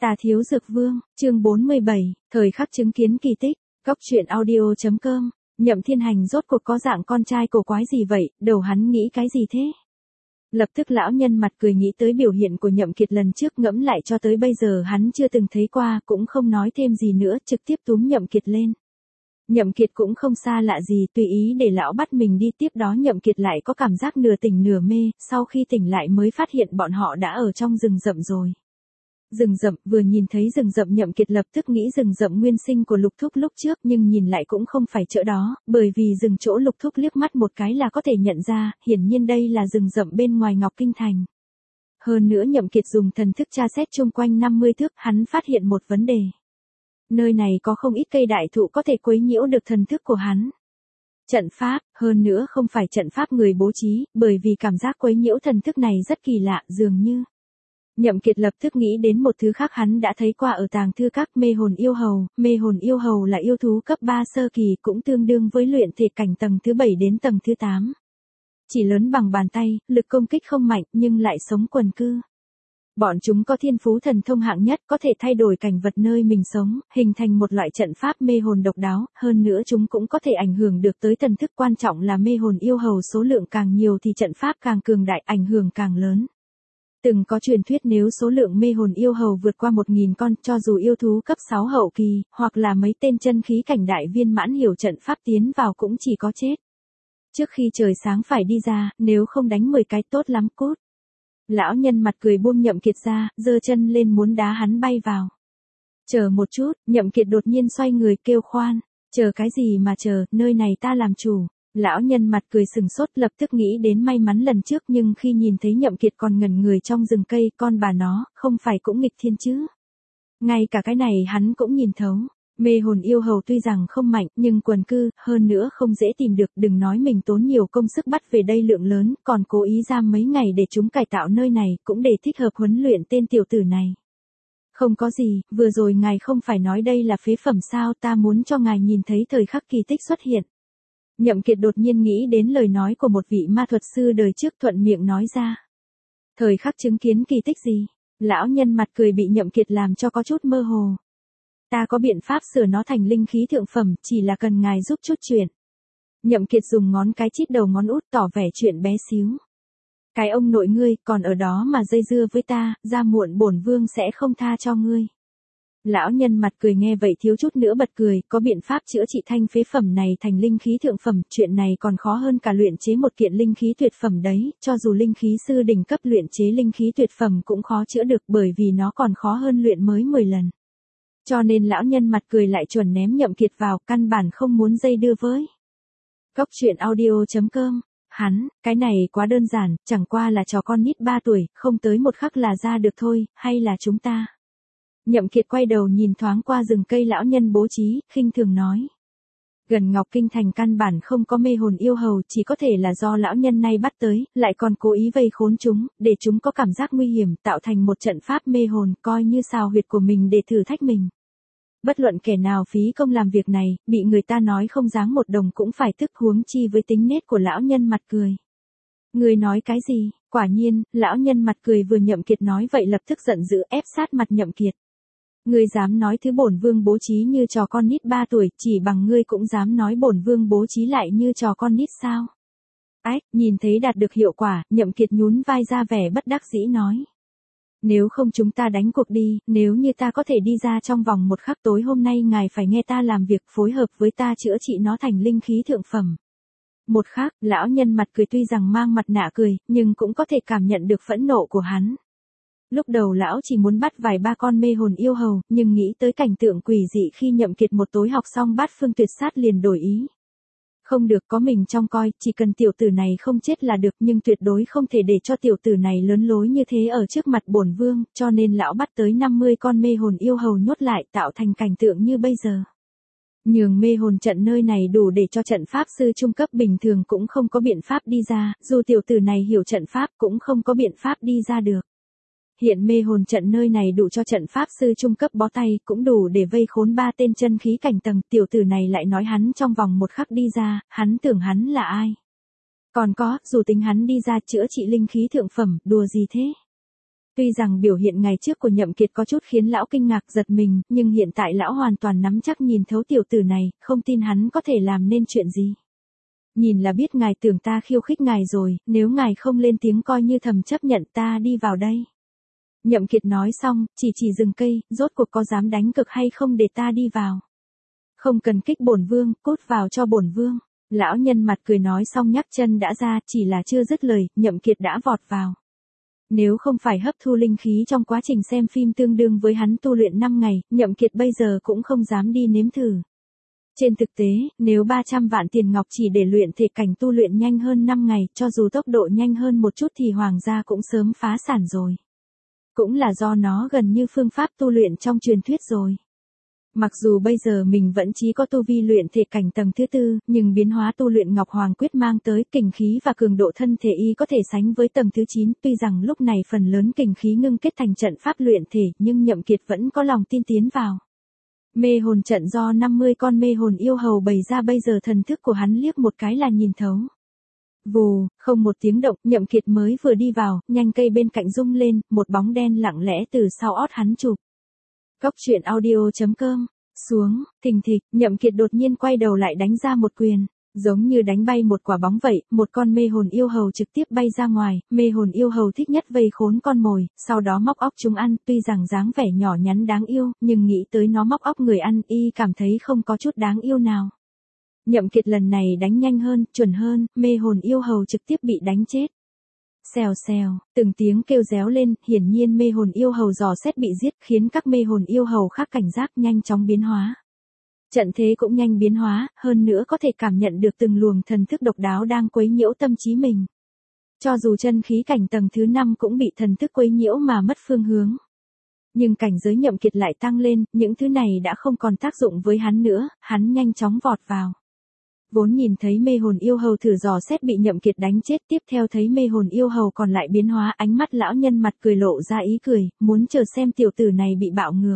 Tà Thiếu Dược Vương, chương 47, thời khắc chứng kiến kỳ tích, Cốc truyện audio.com, Nhậm Thiên Hành rốt cuộc có dạng con trai cổ quái gì vậy, đầu hắn nghĩ cái gì thế? Lập tức lão nhân mặt cười nghĩ tới biểu hiện của Nhậm Kiệt lần trước, ngẫm lại cho tới bây giờ hắn chưa từng thấy qua, cũng không nói thêm gì nữa, trực tiếp túm Nhậm Kiệt lên. Nhậm Kiệt cũng không xa lạ gì, tùy ý để lão bắt mình đi, tiếp đó Nhậm Kiệt lại có cảm giác nửa tỉnh nửa mê, sau khi tỉnh lại mới phát hiện bọn họ đã ở trong rừng rậm rồi. Rừng rậm, vừa nhìn thấy rừng rậm Nhậm Kiệt lập tức nghĩ rừng rậm nguyên sinh của Lục Thúc lúc trước, nhưng nhìn lại cũng không phải chỗ đó, bởi vì rừng chỗ Lục Thúc liếc mắt một cái là có thể nhận ra, hiển nhiên đây là rừng rậm bên ngoài Ngọc Kinh Thành. Hơn nữa Nhậm Kiệt dùng thần thức tra xét chung quanh 50 thước, hắn phát hiện một vấn đề. Nơi này có không ít cây đại thụ có thể quấy nhiễu được thần thức của hắn. Trận pháp, hơn nữa không phải trận pháp người bố trí, bởi vì cảm giác quấy nhiễu thần thức này rất kỳ lạ, dường như. Nhậm Kiệt lập tức nghĩ đến một thứ khác hắn đã thấy qua ở tàng thư các, mê hồn yêu hầu. Mê hồn yêu hầu là yêu thú cấp 3 sơ kỳ, cũng tương đương với luyện thể cảnh tầng thứ 7 đến tầng thứ 8. Chỉ lớn bằng bàn tay, lực công kích không mạnh nhưng lại sống quần cư. Bọn chúng có thiên phú thần thông hạng nhất, có thể thay đổi cảnh vật nơi mình sống, hình thành một loại trận pháp mê hồn độc đáo, hơn nữa chúng cũng có thể ảnh hưởng được tới thần thức, quan trọng là mê hồn yêu hầu số lượng càng nhiều thì trận pháp càng cường đại, ảnh hưởng càng lớn. Từng có truyền thuyết nếu số lượng mê hồn yêu hầu vượt qua 1000 con, cho dù yêu thú cấp 6 hậu kỳ, hoặc là mấy tên chân khí cảnh đại viên mãn hiểu trận pháp tiến vào cũng chỉ có chết. Trước khi trời sáng phải đi ra, nếu không đánh 10 cái tốt lắm cút. Lão nhân mặt cười buông Nhậm Kiệt ra, giơ chân lên muốn đá hắn bay vào. Chờ một chút, Nhậm Kiệt đột nhiên xoay người kêu khoan, chờ cái gì mà chờ, nơi này ta làm chủ. Lão nhân mặt cười sừng sốt, lập tức nghĩ đến may mắn lần trước, nhưng khi nhìn thấy Nhậm Kiệt còn ngẩn người trong rừng cây, con bà nó, không phải cũng nghịch thiên chứ. Ngay cả cái này hắn cũng nhìn thấu. Mê hồn yêu hầu tuy rằng không mạnh, nhưng quần cư, hơn nữa không dễ tìm được, đừng nói mình tốn nhiều công sức bắt về đây lượng lớn, còn cố ý giam mấy ngày để chúng cải tạo nơi này, cũng để thích hợp huấn luyện tên tiểu tử này. Không có gì, vừa rồi ngài không phải nói đây là phế phẩm sao, ta muốn cho ngài nhìn thấy thời khắc kỳ tích xuất hiện. Nhậm Kiệt đột nhiên nghĩ đến lời nói của một vị ma thuật sư đời trước, thuận miệng nói ra. Thời khắc chứng kiến kỳ tích gì? Lão nhân mặt cười bị Nhậm Kiệt làm cho có chút mơ hồ. Ta có biện pháp sửa nó thành linh khí thượng phẩm, chỉ là cần ngài giúp chút chuyện. Nhậm Kiệt dùng ngón cái chít đầu ngón út tỏ vẻ chuyện bé xíu. Cái ông nội ngươi, còn ở đó mà dây dưa với ta, ra muộn bổn vương sẽ không tha cho ngươi. Lão nhân mặt cười nghe vậy thiếu chút nữa bật cười, có biện pháp chữa trị thanh phế phẩm này thành linh khí thượng phẩm, chuyện này còn khó hơn cả luyện chế một kiện linh khí tuyệt phẩm đấy, cho dù linh khí sư đỉnh cấp luyện chế linh khí tuyệt phẩm cũng khó chữa được, bởi vì nó còn khó hơn luyện mới 10 lần. Cho nên lão nhân mặt cười lại chuẩn ném Nhậm Kiệt vào, căn bản không muốn dây đưa với. Cốc truyện audio.com, cái này quá đơn giản, chẳng qua là trò con nít 3 tuổi, không tới một khắc là ra được thôi, hay là chúng ta. Nhậm Kiệt quay đầu nhìn thoáng qua rừng cây lão nhân bố trí, khinh thường nói. Gần Ngọc Kinh Thành căn bản không có mê hồn yêu hầu, chỉ có thể là do lão nhân này bắt tới, lại còn cố ý vây khốn chúng, để chúng có cảm giác nguy hiểm, tạo thành một trận pháp mê hồn, coi như xào huyệt của mình để thử thách mình. Bất luận kẻ nào phí công làm việc này, bị người ta nói không dáng một đồng cũng phải tức, huống chi với tính nết của lão nhân mặt cười. Người nói cái gì? Quả nhiên, lão nhân mặt cười vừa Nhậm Kiệt nói vậy lập tức giận dữ ép sát mặt Nhậm Kiệt. Ngươi dám nói thứ bổn vương bố trí như trò con nít 3 tuổi, chỉ bằng ngươi cũng dám nói bổn vương bố trí lại như trò con nít sao? Ách, nhìn thấy đạt được hiệu quả, Nhậm Kiệt nhún vai ra vẻ bất đắc dĩ nói. Nếu không chúng ta đánh cuộc đi, nếu như ta có thể đi ra trong vòng một khắc, tối hôm nay ngài phải nghe ta làm việc, phối hợp với ta chữa trị nó thành linh khí thượng phẩm. Một khắc, lão nhân mặt cười tuy rằng mang mặt nạ cười, nhưng cũng có thể cảm nhận được phẫn nộ của hắn. Lúc đầu lão chỉ muốn bắt vài ba con mê hồn yêu hầu, nhưng nghĩ tới cảnh tượng quỷ dị khi Nhậm Kiệt một tối học xong bát phương tuyệt sát liền đổi ý. Không được, có mình trông coi, chỉ cần tiểu tử này không chết là được, nhưng tuyệt đối không thể để cho tiểu tử này lớn lối như thế ở trước mặt bổn vương, cho nên lão bắt tới 50 con mê hồn yêu hầu nhốt lại, tạo thành cảnh tượng như bây giờ. Nhường mê hồn trận nơi này đủ để cho trận pháp sư trung cấp bình thường cũng không có biện pháp đi ra, dù tiểu tử này hiểu trận pháp cũng không có biện pháp đi ra được. Hiện mê hồn trận nơi này đủ cho trận pháp sư trung cấp bó tay, cũng đủ để vây khốn 3 tên chân khí cảnh tầng, tiểu tử này lại nói hắn trong vòng một khắc đi ra, hắn tưởng hắn là ai. Còn có, dù tính hắn đi ra chữa trị linh khí thượng phẩm, đùa gì thế? Tuy rằng biểu hiện ngày trước của Nhậm Kiệt có chút khiến lão kinh ngạc giật mình, nhưng hiện tại lão hoàn toàn nắm chắc nhìn thấu tiểu tử này, không tin hắn có thể làm nên chuyện gì. Nhìn là biết ngài tưởng ta khiêu khích ngài rồi, nếu ngài không lên tiếng coi như thầm chấp nhận ta đi vào đây. Nhậm Kiệt nói xong, chỉ rừng cây, rốt cuộc có dám đánh cực hay không để ta đi vào. Không cần kích bổn vương, cút vào cho bổn vương. Lão nhân mặt cười nói xong nhấc chân đã ra, chỉ là chưa dứt lời, Nhậm Kiệt đã vọt vào. Nếu không phải hấp thu linh khí trong quá trình xem phim tương đương với hắn tu luyện 5 ngày, Nhậm Kiệt bây giờ cũng không dám đi nếm thử. Trên thực tế, nếu 300 vạn tiền ngọc chỉ để luyện thể cảnh tu luyện nhanh hơn 5 ngày, cho dù tốc độ nhanh hơn một chút thì hoàng gia cũng sớm phá sản rồi. Cũng là do nó gần như phương pháp tu luyện trong truyền thuyết rồi. Mặc dù bây giờ mình vẫn chỉ có tu vi luyện thể cảnh tầng thứ 4, nhưng biến hóa tu luyện Ngọc Hoàng Quyết mang tới kình khí và cường độ thân thể y có thể sánh với tầng thứ 9, tuy rằng lúc này phần lớn kình khí ngưng kết thành trận pháp luyện thể, nhưng Nhậm Kiệt vẫn có lòng tin tiến vào. Mê hồn trận do 50 con mê hồn yêu hầu bày ra bây giờ thần thức của hắn liếc một cái là nhìn thấu. Vù, không một tiếng động, Nhậm Kiệt mới vừa đi vào, nhanh cây bên cạnh rung lên, một bóng đen lặng lẽ từ sau ót hắn chụp. Góc truyện audio.com, xuống, thình thịch, Nhậm Kiệt đột nhiên quay đầu lại đánh ra một quyền, giống như đánh bay một quả bóng vậy, một con mê hồn yêu hầu trực tiếp bay ra ngoài, mê hồn yêu hầu thích nhất vây khốn con mồi, sau đó móc óc chúng ăn, tuy rằng dáng vẻ nhỏ nhắn đáng yêu, nhưng nghĩ tới nó móc óc người ăn, y cảm thấy không có chút đáng yêu nào. Nhậm Kiệt lần này đánh nhanh hơn, chuẩn hơn, mê hồn yêu hầu trực tiếp bị đánh chết. Xèo xèo, từng tiếng kêu réo lên, hiển nhiên mê hồn yêu hầu dò xét bị giết, khiến các mê hồn yêu hầu khác cảnh giác nhanh chóng biến hóa. Trận thế cũng nhanh biến hóa, hơn nữa có thể cảm nhận được từng luồng thần thức độc đáo đang quấy nhiễu tâm trí mình. Cho dù chân khí cảnh tầng thứ 5 cũng bị thần thức quấy nhiễu mà mất phương hướng. Nhưng cảnh giới Nhậm Kiệt lại tăng lên, những thứ này đã không còn tác dụng với hắn nữa, hắn nhanh chóng vọt vào. Vốn nhìn thấy mê hồn yêu hầu thử dò xét bị Nhậm Kiệt đánh chết, tiếp theo thấy mê hồn yêu hầu còn lại biến hóa, ánh mắt lão nhân mặt cười lộ ra ý cười, muốn chờ xem tiểu tử này bị bạo ngược.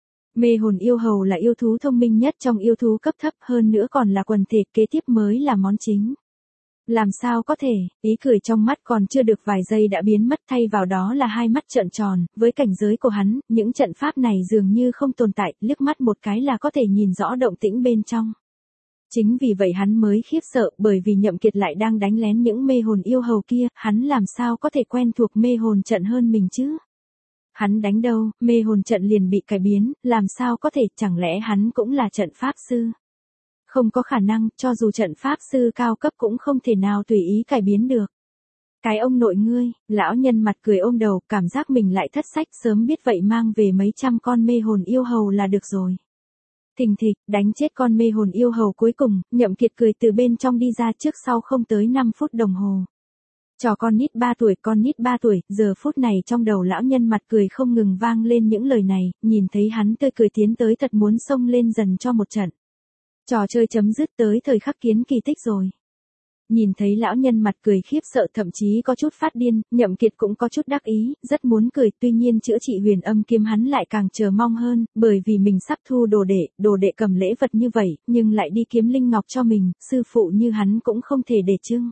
Mê hồn yêu hầu là yêu thú thông minh nhất trong yêu thú cấp thấp, hơn nữa còn là quần thể, kế tiếp mới là món chính. Làm sao có thể, ý cười trong mắt còn chưa được vài giây đã biến mất, thay vào đó là hai mắt trợn tròn, với cảnh giới của hắn, những trận pháp này dường như không tồn tại, liếc mắt một cái là có thể nhìn rõ động tĩnh bên trong. Chính vì vậy hắn mới khiếp sợ, bởi vì Nhậm Kiệt lại đang đánh lén những mê hồn yêu hầu kia, hắn làm sao có thể quen thuộc mê hồn trận hơn mình chứ? Hắn đánh đâu, mê hồn trận liền bị cải biến, làm sao có thể, chẳng lẽ hắn cũng là trận pháp sư? Không có khả năng, cho dù trận pháp sư cao cấp cũng không thể nào tùy ý cải biến được. Cái ông nội ngươi, lão nhân mặt cười ôm đầu, cảm giác mình lại thất sách, sớm biết vậy mang về mấy trăm con mê hồn yêu hầu là được rồi. Thình thịch, đánh chết con mê hồn yêu hầu cuối cùng, Nhậm Kiệt cười từ bên trong đi ra trước sau không tới 5 phút đồng hồ. Trò con nít 3 tuổi, con nít 3 tuổi, giờ phút này trong đầu lão nhân mặt cười không ngừng vang lên những lời này, nhìn thấy hắn tươi cười tiến tới thật muốn xông lên dần cho một trận. Trò chơi chấm dứt tới thời khắc kiến kỳ tích rồi. Nhìn thấy lão nhân mặt cười khiếp sợ thậm chí có chút phát điên, Nhậm Kiệt cũng có chút đắc ý, rất muốn cười, tuy nhiên chữa trị huyền âm kiếm hắn lại càng chờ mong hơn, bởi vì mình sắp thu đồ đệ cầm lễ vật như vậy, nhưng lại đi kiếm linh ngọc cho mình, sư phụ như hắn cũng không thể để chưng.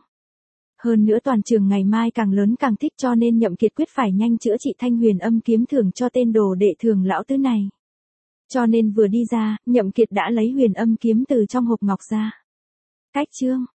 Hơn nữa toàn trường ngày mai càng lớn càng thích, cho nên Nhậm Kiệt quyết phải nhanh chữa trị thanh huyền âm kiếm thưởng cho tên đồ đệ thường lão tứ này. Cho nên vừa đi ra, Nhậm Kiệt đã lấy huyền âm kiếm từ trong hộp ngọc ra. Cách chương